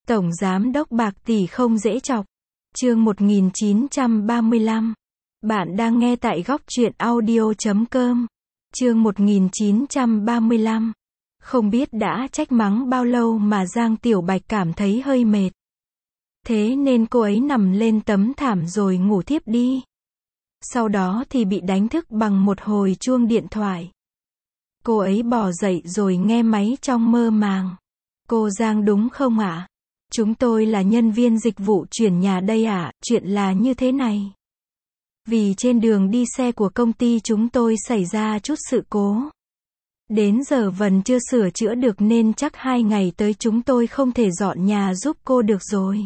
Tổng giám đốc bạc tỷ không dễ chọc. Chương 1935. Bạn đang nghe tại góc truyện audio.com. Chương 1935. Không biết đã trách mắng bao lâu mà Giang Tiểu Bạch cảm thấy hơi mệt. Thế nên cô ấy nằm lên tấm thảm rồi ngủ thiếp đi. Sau đó thì bị đánh thức bằng một hồi chuông điện thoại. Cô ấy bò dậy rồi nghe máy trong mơ màng. Cô Giang đúng không ạ? Chúng tôi là nhân viên dịch vụ chuyển nhà đây ạ, chuyện là như thế này. Vì trên đường đi xe của công ty chúng tôi xảy ra chút sự cố. Đến giờ vẫn chưa sửa chữa được nên chắc 2 ngày tới chúng tôi không thể dọn nhà giúp cô được rồi.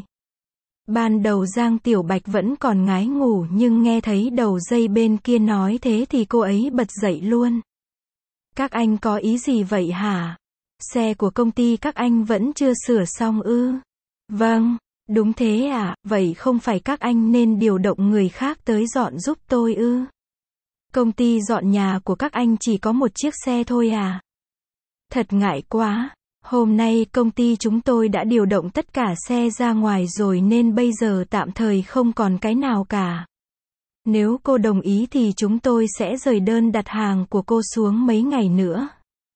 Ban đầu Giang Tiểu Bạch vẫn còn ngái ngủ nhưng nghe thấy đầu dây bên kia nói thế thì cô ấy bật dậy luôn. Các anh có ý gì vậy hả? Xe của công ty các anh vẫn chưa sửa xong ư? Vâng, đúng thế ạ, vậy không phải các anh nên điều động người khác tới dọn giúp tôi ư? Công ty dọn nhà của các anh chỉ có một chiếc xe thôi à? Thật ngại quá, hôm nay công ty chúng tôi đã điều động tất cả xe ra ngoài rồi nên bây giờ tạm thời không còn cái nào cả. Nếu cô đồng ý thì chúng tôi sẽ rời đơn đặt hàng của cô xuống mấy ngày nữa.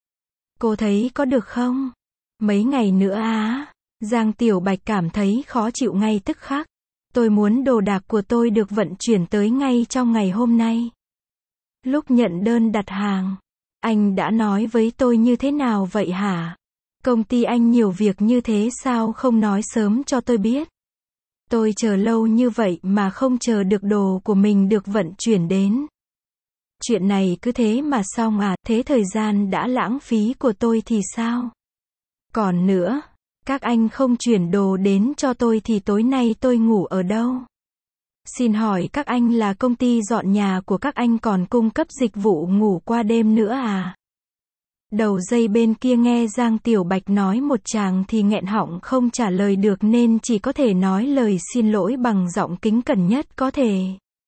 Cô thấy có được không? Mấy ngày nữa á? Giang Tiểu Bạch cảm thấy khó chịu ngay tức khắc. Tôi muốn đồ đạc của tôi được vận chuyển tới ngay trong ngày hôm nay. Lúc nhận đơn đặt hàng, anh đã nói với tôi như thế nào vậy hả? Công ty anh nhiều việc như thế sao không nói sớm cho tôi biết? Tôi chờ lâu như vậy mà không chờ được đồ của mình được vận chuyển đến. Chuyện này cứ thế mà xong à, thế thời gian đã lãng phí của tôi thì sao? Còn nữa, các anh không chuyển đồ đến cho tôi thì tối nay tôi ngủ ở đâu? Xin hỏi các anh là công ty dọn nhà của các anh còn cung cấp dịch vụ ngủ qua đêm nữa à? Đầu dây bên kia nghe Giang Tiểu Bạch nói một tràng thì nghẹn họng không trả lời được nên chỉ có thể nói lời xin lỗi bằng giọng kính cẩn nhất có thể.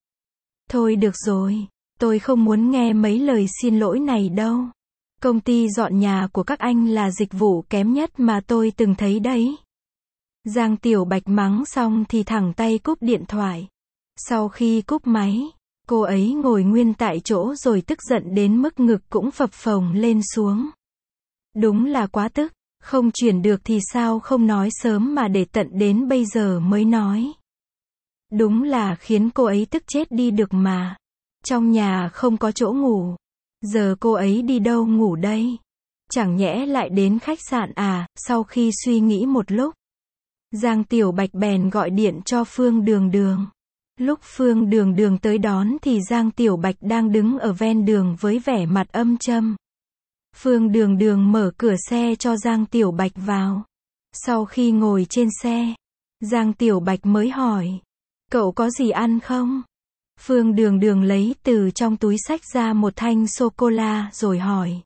Thôi được rồi, tôi không muốn nghe mấy lời xin lỗi này đâu. Công ty dọn nhà của các anh là dịch vụ kém nhất mà tôi từng thấy đấy. Giang Tiểu Bạch mắng xong thì thẳng tay cúp điện thoại. Sau khi cúp máy, cô ấy ngồi nguyên tại chỗ rồi tức giận đến mức ngực cũng phập phồng lên xuống. Đúng là quá tức, không chuyển được thì sao không nói sớm mà để tận đến bây giờ mới nói. Đúng là khiến cô ấy tức chết đi được mà. Trong nhà không có chỗ ngủ. Giờ cô ấy đi đâu ngủ đây? Chẳng nhẽ lại đến khách sạn à? Sau khi suy nghĩ một lúc, Giang Tiểu Bạch bèn gọi điện cho Phương Đường Đường. Lúc Phương Đường Đường tới đón thì Giang Tiểu Bạch đang đứng ở ven đường với vẻ mặt âm trầm. Phương Đường Đường mở cửa xe cho Giang Tiểu Bạch vào. Sau khi ngồi trên xe, Giang Tiểu Bạch mới hỏi, cậu có gì ăn không? Phương Đường Đường lấy từ trong túi xách ra một thanh sô-cô-la rồi hỏi,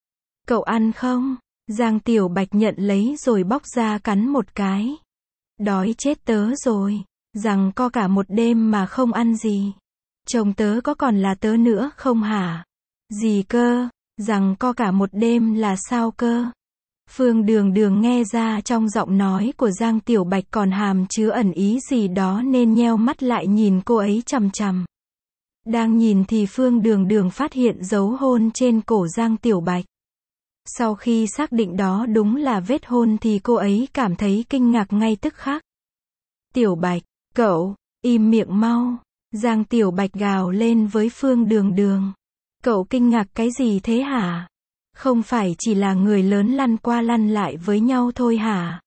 cậu ăn không? Giang Tiểu Bạch nhận lấy rồi bóc ra cắn một cái. Đói chết tớ rồi. Rằng co cả một đêm mà không ăn gì. Chồng tớ có còn là tớ nữa không hả? Gì cơ? Rằng co cả một đêm là sao cơ? Phương Đường Đường nghe ra trong giọng nói của Giang Tiểu Bạch còn hàm chứa ẩn ý gì đó nên nheo mắt lại nhìn cô ấy chằm chằm. Đang nhìn thì Phương Đường Đường phát hiện dấu hôn trên cổ Giang Tiểu Bạch. Sau khi xác định đó đúng là vết hôn thì cô ấy cảm thấy kinh ngạc ngay tức khắc. Tiểu Bạch, cậu, im miệng mau. Giang Tiểu Bạch gào lên với Phương Đường Đường. Cậu kinh ngạc cái gì thế hả? Không phải chỉ là người lớn lăn qua lăn lại với nhau thôi hả?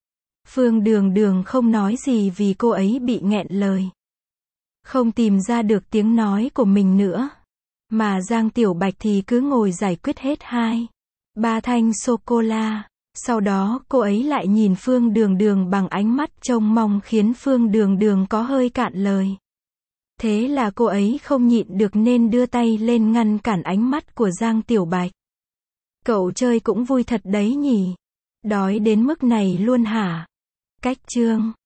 Phương Đường Đường không nói gì vì cô ấy bị nghẹn lời. Không tìm ra được tiếng nói của mình nữa. Mà Giang Tiểu Bạch thì cứ ngồi giải quyết hết 2-3 thanh sô-cô-la. Sau đó cô ấy lại nhìn Phương Đường Đường bằng ánh mắt trông mong khiến Phương Đường Đường có hơi cạn lời. Thế là cô ấy không nhịn được nên đưa tay lên ngăn cản ánh mắt của Giang Tiểu Bạch. Cậu chơi cũng vui thật đấy nhỉ? Đói đến mức này luôn hả? Cách chương